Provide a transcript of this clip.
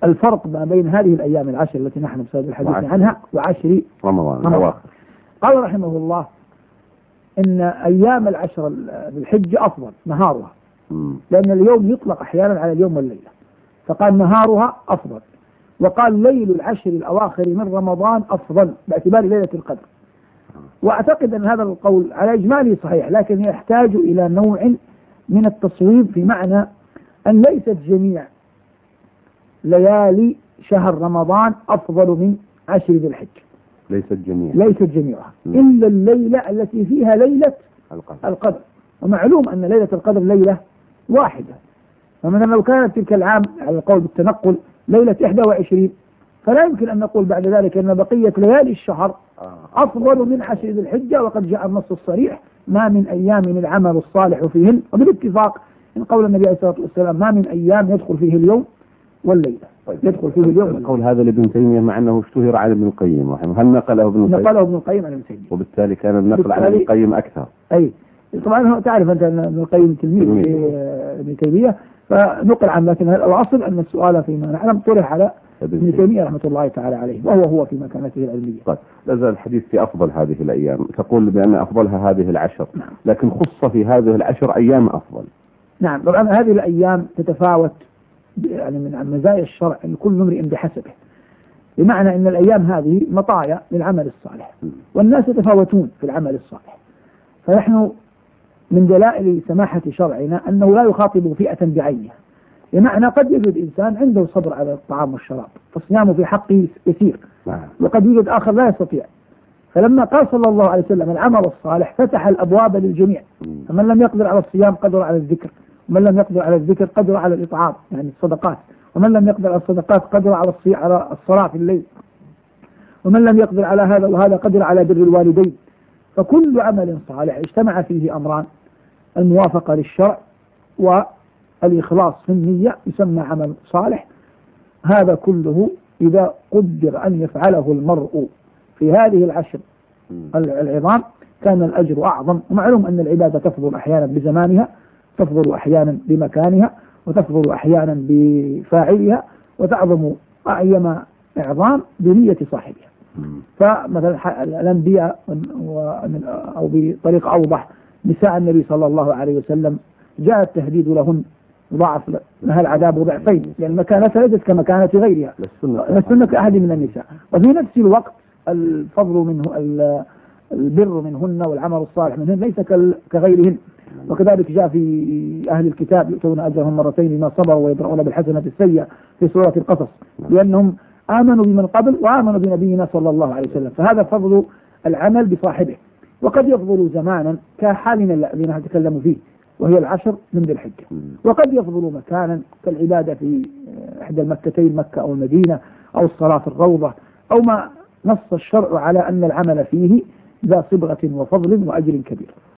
الفرق ما بين هذه الأيام العشر التي نحن بسبب الحديث عنها وعشر رمضان. قال رحمه الله إن أيام العشر بالحجة أفضل نهارها، لأن اليوم يطلق أحيانا على اليوم والليلة، فقال نهارها أفضل. وقال ليل العشر الأواخر من رمضان أفضل باعتبار ليلة القدر. وأعتقد أن هذا القول على إجماله صحيح، لكن يحتاج إلى نوع من التصويب، في معنى أن ليست جميع ليالي شهر رمضان أفضل من عشر ذي الحجة، ليست جميعها إلا الليلة التي فيها ليلة القدر. ومعلوم أن ليلة القدر ليلة واحدة، فمثلا لو كانت تلك العام على القول بالتنقل ليلة 21، فلا يمكن أن نقول بعد ذلك أن بقية ليالي الشهر أفضل من عشر ذي الحجة، وقد جاء النص الصريح ما من أيام العمل الصالح فيهن، وبالاتفاق من قول النبي عليه الصلاة والسلام ما من أيام يدخل فيه اليوم والليلة. يدخل فيه اليوم القول هذا لابن تيمية، مع أنه اشتهر على ابن القيم رحمه. هل نقله ابن القيم عن ابن تيمية، وبالتالي كان النقل على ابن القيم أكثر. أي طبعا تعرف أنت أن ابن القيم تلميذ ابن تيمية، فنقل عن، لكن الأصل أن السؤال فيما نعلم طرح على ابن تيمية رحمة الله تعالى عليه، وهو في مكانته العلمية. طيب، لازال الحديث في أفضل هذه الأيام، تقول بأن أفضلها هذه العشر. نعم. لكن خص في هذه العشر أيام أفضل. نعم، طبعا هذه الأيام تتفاوت يعني من مزايا الشرع أن كل امرئ بحسبه، بمعنى أن الأيام هذه مطايا للعمل الصالح، والناس يتفاوتون في العمل الصالح. فنحن من دلائل سماحة شرعنا أنه لا يخاطب فئة بعينها، بمعنى قد يوجد إنسان عنده صبر على الطعام والشراب فصيامه في حقه يسير، وقد يوجد آخر لا يستطيع. فلما قال صلى الله عليه وسلم العمل الصالح فتح الأبواب للجميع، فمن لم يقدر على الصيام قدر على الذكر، ومن لم يقدر على الذكر قدر على الإطعام يعني الصدقات، ومن لم يقدر على الصدقات قدر على الصلاة في الليل، ومن لم يقدر على هذا وهذا قدر على بر الوالدين. فكل عمل صالح اجتمع فيه أمران، الموافقة للشرع والإخلاص في النية، يسمى عمل صالح. هذا كله إذا قدر أن يفعله المرء في هذه العشر العظام كان الأجر أعظم. ومعلوم أن العبادة تفضل أحيانا بزمانها، تفضل أحيانا بمكانها، وتفضل أحيانا بفاعلها، وتعظم أعظم إعظام بنية صاحبها. فمثلا الأنبياء أو بطريقة أوضح نساء النبي صلى الله عليه وسلم جاء التهديد لهن ضعف لها العذاب ضعفين، لأن مكانتها ليست كمكانة غيرها، لسنة كأحد من النساء. وفي نفس الوقت الفضل منه البر منهن والعمل الصالح منهن ليس كغيرهن. وكذلك جاء في أهل الكتاب يؤتون أجرهم مرتين بما صبروا ويدرؤون بالحسنة السيئة في سورة القصص، لأنهم آمنوا بمن قبل وآمنوا بنبينا صلى الله عليه وسلم. فهذا فضل العمل بصاحبه. وقد يفضل زمانا كحالنا الذي نتكلم فيه وهي العشر من ذي الحجة، وقد يفضل مكانا كالعبادة في إحدى المكتين مكة أو المدينة، أو الصلاة في الروضة، أو ما نص الشرع على أن العمل فيه ذا صبغة وفضل وأجر كبير.